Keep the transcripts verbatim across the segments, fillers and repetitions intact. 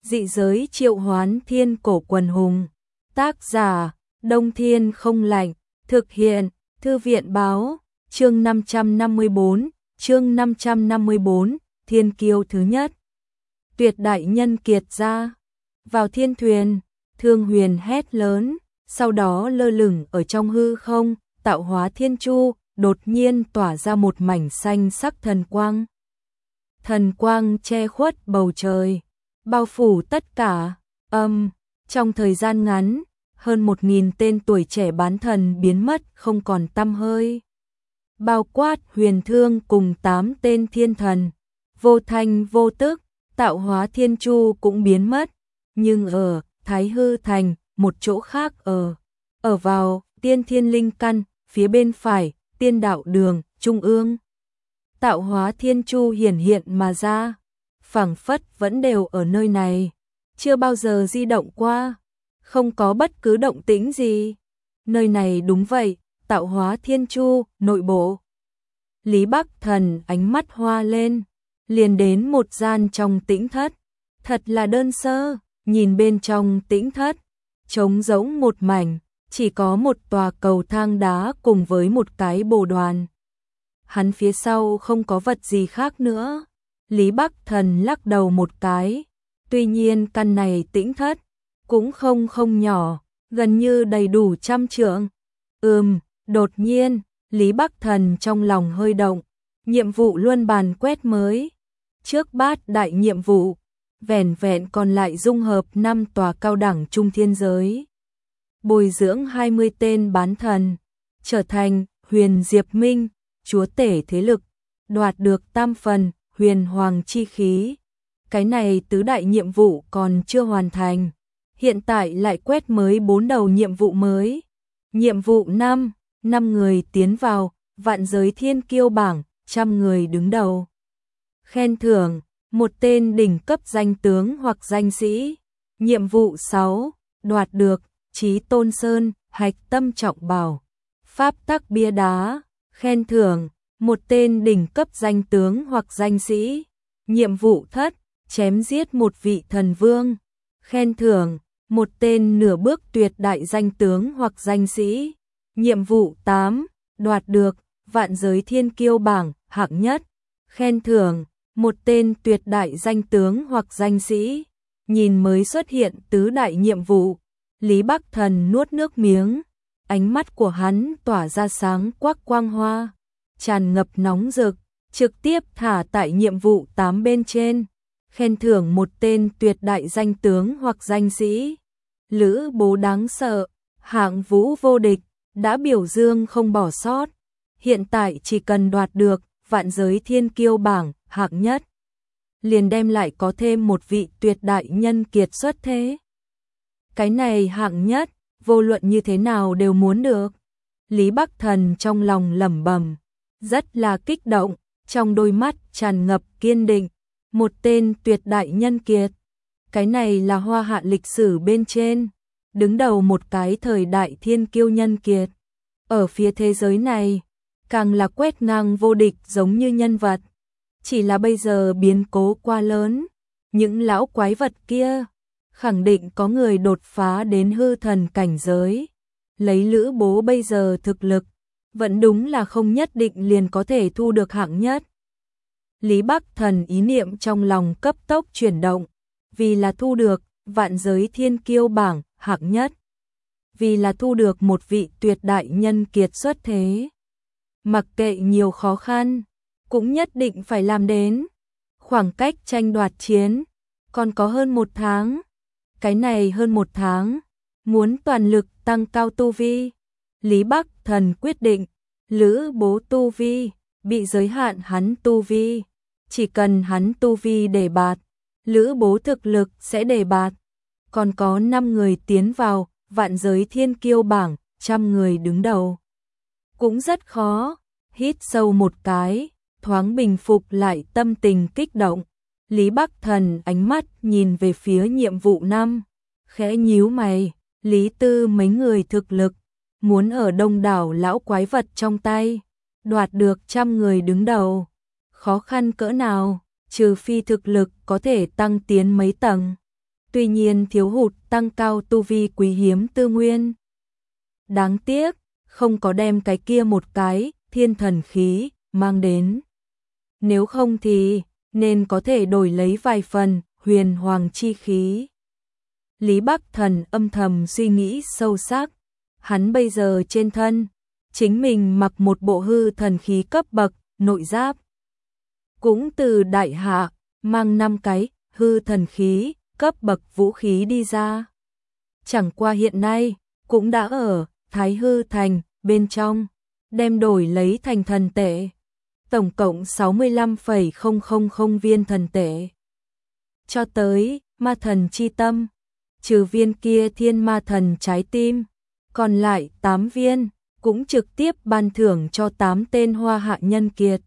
dị giới triệu hoán thiên cổ quần hùng. Tác giả, Đông Thiên Không Lạnh, thực hiện, Thư viện Báo, chương năm trăm năm mươi tư, chương năm trăm năm mươi tư, Thiên Kiêu thứ nhất. Tuyệt đại nhân kiệt ra, vào thiên thuyền, Thương Huyền hét lớn, sau đó lơ lửng ở trong hư không, tạo hóa thiên chu, đột nhiên tỏa ra một mảnh xanh sắc thần quang. Thần quang che khuất bầu trời, bao phủ tất cả, âm, trong thời gian ngắn, hơn một nghìn tên tuổi trẻ bán thần biến mất không còn tăm hơi. Bao quát Huyền Thương cùng tám tên thiên thần, vô thanh vô tức, tạo hóa thiên chu cũng biến mất, nhưng ở Thái Hư Thành, một chỗ khác ở, ở vào Tiên Thiên Linh Căn, phía bên phải, Tiên Đạo Đường, trung ương. Tạo hóa thiên chu hiển hiện mà ra, phảng phất vẫn đều ở nơi này, chưa bao giờ di động qua, không có bất cứ động tĩnh gì. Nơi này đúng vậy, tạo hóa thiên chu, nội bộ. Lý Bắc Thần ánh mắt hoa lên, liền đến một gian trong tĩnh thất, thật là đơn sơ, nhìn bên trong tĩnh thất, trống rỗng một mảnh, chỉ có một tòa cầu thang đá cùng với một cái bồ đoàn. Hắn phía sau không có vật gì khác nữa. Lý Bắc Thần lắc đầu một cái, tuy nhiên căn này tĩnh thất cũng không không nhỏ, gần như đầy đủ trăm trượng. Ừm, đột nhiên, Lý Bắc Thần trong lòng hơi động, nhiệm vụ luân bàn quét mới. Trước bát đại nhiệm vụ, vẻn vẹn còn lại dung hợp năm tòa cao đẳng trung thiên giới. Bồi dưỡng hai mươi tên bán thần, trở thành Huyền Diệp Minh, chúa tể thế lực, đoạt được tam phần huyền hoàng chi khí. Cái này tứ đại nhiệm vụ còn chưa hoàn thành, hiện tại lại quét mới bốn đầu nhiệm vụ mới. Nhiệm vụ năm, năm người tiến vào vạn giới thiên kiêu bảng, trăm người đứng đầu. Khen thưởng, một tên đỉnh cấp danh tướng hoặc danh sĩ. Nhiệm vụ sáu, đoạt được Chí Tôn Sơn, hạch tâm trọng bảo, pháp tắc bia đá. Khen thưởng, một tên đỉnh cấp danh tướng hoặc danh sĩ. Nhiệm vụ thất, chém giết một vị thần vương. Khen thưởng, một tên nửa bước tuyệt đại danh tướng hoặc danh sĩ. Nhiệm vụ tám, đoạt được vạn giới thiên kiêu bảng, hạng nhất. Khen thưởng, một tên tuyệt đại danh tướng hoặc danh sĩ. Nhìn mới xuất hiện tứ đại nhiệm vụ, Lý Bắc Thần nuốt nước miếng, ánh mắt của hắn tỏa ra sáng quắc quang hoa, tràn ngập nóng rực, trực tiếp thả tại nhiệm vụ tám bên trên. Khen thưởng một tên tuyệt đại danh tướng hoặc danh sĩ. Lữ bố đáng sợ, hạng vũ vô địch, đã biểu dương không bỏ sót. Hiện tại chỉ cần đoạt được vạn giới thiên kiêu bảng, hạng nhất, liền đem lại có thêm một vị tuyệt đại nhân kiệt xuất thế. Cái này hạng nhất, vô luận như thế nào đều muốn được. Lý Bắc Thần trong lòng lẩm bẩm, rất là kích động, trong đôi mắt tràn ngập kiên định. Một tên tuyệt đại nhân kiệt, cái này là hoa hạ lịch sử bên trên, đứng đầu một cái thời đại thiên kiêu nhân kiệt. Ở phía thế giới này, càng là quét ngang vô địch giống như nhân vật. Chỉ là bây giờ biến cố quá lớn, những lão quái vật kia, khẳng định có người đột phá đến hư thần cảnh giới. Lấy Lữ bố bây giờ thực lực, vẫn đúng là không nhất định liền có thể thu được hạng nhất. Lý Bắc Thần ý niệm trong lòng cấp tốc chuyển động, vì là thu được vạn giới thiên kiêu bảng, hạng nhất. Vì là thu được một vị tuyệt đại nhân kiệt xuất thế. Mặc kệ nhiều khó khăn, cũng nhất định phải làm đến. Khoảng cách tranh đoạt chiến, còn có hơn một tháng. Cái này hơn một tháng, muốn toàn lực tăng cao tu vi. Lý Bắc Thần quyết định, Lữ bố tu vi, bị giới hạn hắn tu vi. Chỉ cần hắn tu vi đề bạt, Lữ bố thực lực sẽ đề bạt. Còn có năm người tiến vào vạn giới thiên kiêu bảng, trăm người đứng đầu. Cũng rất khó, hít sâu một cái, thoáng bình phục lại tâm tình kích động. Lý Bắc Thần ánh mắt nhìn về phía nhiệm vụ năm, khẽ nhíu mày. Lý Tư mấy người thực lực, muốn ở đông đảo lão quái vật trong tay, đoạt được trăm người đứng đầu. Khó khăn cỡ nào, trừ phi thực lực có thể tăng tiến mấy tầng. tuy nhiên thiếu hụt tăng cao tu vi quý hiếm tư nguyên. Đáng tiếc, không có đem cái kia một cái thiên thần khí mang đến. Nếu không thì nên có thể đổi lấy vài phần huyền hoàng chi khí. Lý Bắc Thần âm thầm suy nghĩ sâu sắc, hắn bây giờ trên thân, chính mình mặc một bộ hư thần khí cấp bậc, nội giáp. Cũng từ đại hạ, mang năm cái hư thần khí, cấp bậc vũ khí đi ra. Chẳng qua hiện nay, cũng đã ở Thái Hư Thành, bên trong, đem đổi lấy thành thần tệ. Tổng cộng sáu mươi lăm phẩy không không không viên thần tệ. Cho tới, ma thần chi tâm, trừ viên kia thiên ma thần trái tim, còn lại tám viên, cũng trực tiếp ban thưởng cho tám tên hoa hạ nhân kiệt.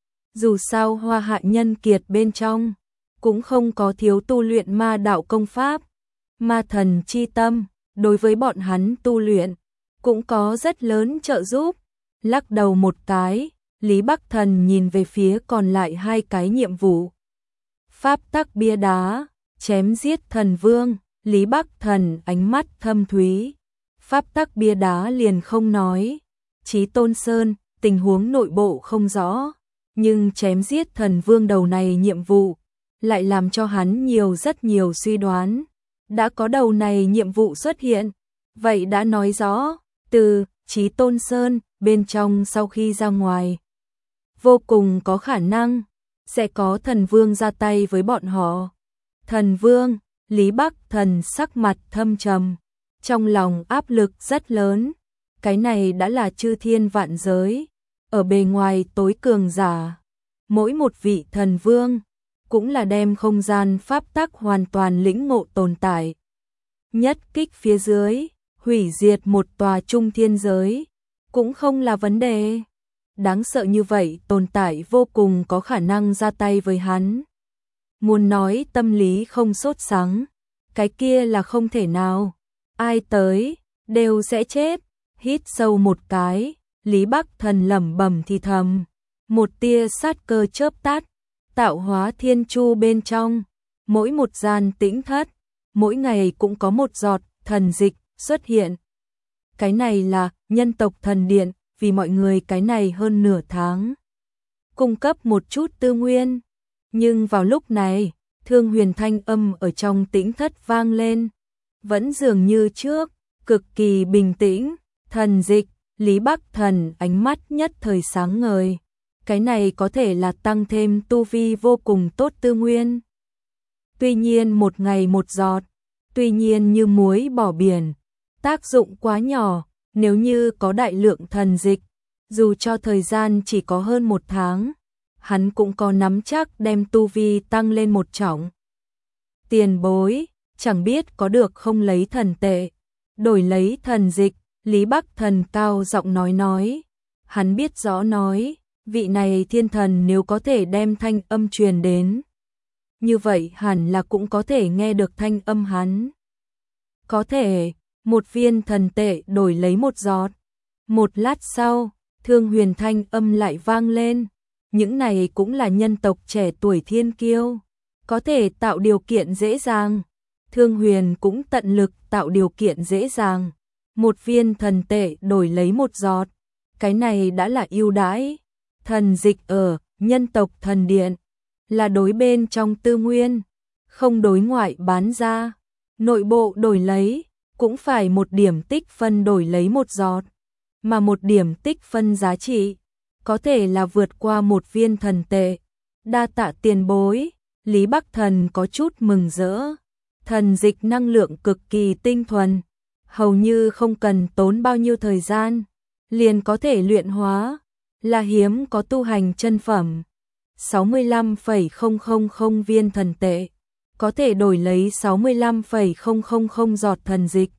Dù sao hoa hạ nhân kiệt bên trong, cũng không có thiếu tu luyện ma đạo công pháp. Ma thần chi tâm, đối với bọn hắn tu luyện, cũng có rất lớn trợ giúp. Lắc đầu một cái, Lý Bắc Thần nhìn về phía còn lại hai cái nhiệm vụ. Pháp tắc bia đá, chém giết thần vương, Lý Bắc Thần ánh mắt thâm thúy. Pháp tắc bia đá liền không nói. Chí Tôn Sơn, tình huống nội bộ không rõ, nhưng chém giết thần vương đầu này nhiệm vụ, lại làm cho hắn nhiều rất nhiều suy đoán. Đã có đầu này nhiệm vụ xuất hiện, vậy đã nói rõ, từ Chí Tôn Sơn, bên trong sau khi ra ngoài, vô cùng có khả năng, sẽ có thần vương ra tay với bọn họ. Thần vương, Lý Bắc Thần sắc mặt thâm trầm, trong lòng áp lực rất lớn. Cái này đã là chư thiên vạn giới, ở bề ngoài tối cường giả. Mỗi một vị thần vương, cũng là đem không gian pháp tắc hoàn toàn lĩnh ngộ tồn tại. Nhất kích phía dưới, hủy diệt một tòa trung thiên giới, cũng không là vấn đề. Đáng sợ như vậy tồn tại vô cùng có khả năng ra tay với hắn. Muốn nói tâm lý không sốt sắng, cái kia là không thể nào. Ai tới, đều sẽ chết. Hít sâu một cái, Lý Bắc Thần lẩm bẩm thì thầm. Một tia sát cơ chớp tắt, tạo hóa thiên chu bên trong. Mỗi một gian tĩnh thất, mỗi ngày cũng có một giọt thần dịch xuất hiện. Cái này là nhân tộc thần điện, vì mọi người cái này hơn nửa tháng. Cung cấp một chút tư nguyên. Nhưng vào lúc này, Thương Huyền thanh âm ở trong tĩnh thất vang lên. Vẫn dường như trước, cực kỳ bình tĩnh. Thần dịch, Lý Bắc Thần ánh mắt nhất thời sáng ngời. Cái này có thể là tăng thêm tu vi vô cùng tốt tư nguyên. Tuy nhiên một ngày một giọt, tuy nhiên như muối bỏ biển, tác dụng quá nhỏ. Nếu như có đại lượng thần dịch, dù cho thời gian chỉ có hơn một tháng, hắn cũng có nắm chắc đem tu vi tăng lên một trọng. Tiền bối, chẳng biết có được không lấy thần tệ, đổi lấy thần dịch. Lý Bắc Thần cao giọng nói nói, hắn biết rõ nói, vị này thiên thần nếu có thể đem thanh âm truyền đến, như vậy hẳn là cũng có thể nghe được thanh âm hắn. Có thể, một viên thần tệ đổi lấy một giọt. Một lát sau, Thương Huyền thanh âm lại vang lên, những này cũng là nhân tộc trẻ tuổi thiên kiêu, có thể tạo điều kiện dễ dàng. Thương Huyền cũng tận lực tạo điều kiện dễ dàng. Một viên thần tệ đổi lấy một giọt, cái này đã là ưu đãi. Thần dịch ở nhân tộc thần điện, là đối bên trong tư nguyên, không đối ngoại bán ra. Nội bộ đổi lấy, cũng phải một điểm tích phân đổi lấy một giọt. Mà một điểm tích phân giá trị, có thể là vượt qua một viên thần tệ. Đa tạ tiền bối, Lý Bắc Thần có chút mừng rỡ. Thần dịch năng lượng cực kỳ tinh thuần, hầu như không cần tốn bao nhiêu thời gian, liền có thể luyện hóa, là hiếm có tu hành chân phẩm. sáu mươi lăm phẩy không không không viên thần tệ, có thể đổi lấy sáu mươi lăm phẩy không không không giọt thần dịch.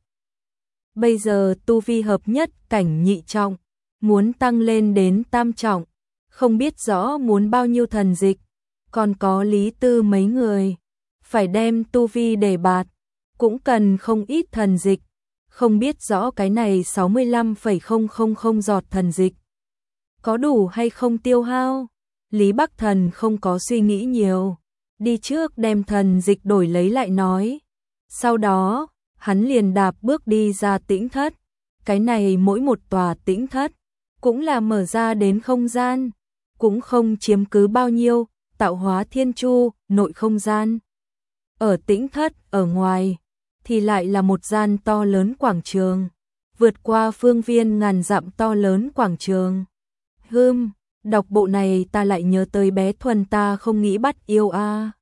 Bây giờ tu vi hợp nhất cảnh nhị trọng, muốn tăng lên đến tam trọng, không biết rõ muốn bao nhiêu thần dịch, còn có Lý Tư mấy người, phải đem tu vi đề bạt, cũng cần không ít thần dịch. Không biết rõ cái này sáu mươi lăm phẩy không không không giọt thần dịch có đủ hay không tiêu hao. Lý Bắc Thần không có suy nghĩ nhiều, đi trước đem thần dịch đổi lấy lại nói. Sau đó, hắn liền đạp bước đi ra tĩnh thất. Cái này mỗi một tòa tĩnh thất cũng là mở ra đến không gian, cũng không chiếm cứ bao nhiêu, tạo hóa thiên chu, nội không gian. Ở tĩnh thất, ở ngoài, thì lại là một gian to lớn quảng trường, vượt qua phương viên ngàn dặm to lớn quảng trường. Hừm, đọc bộ này ta lại nhớ tới bé Thuần ta không nghĩ bắt yêu a.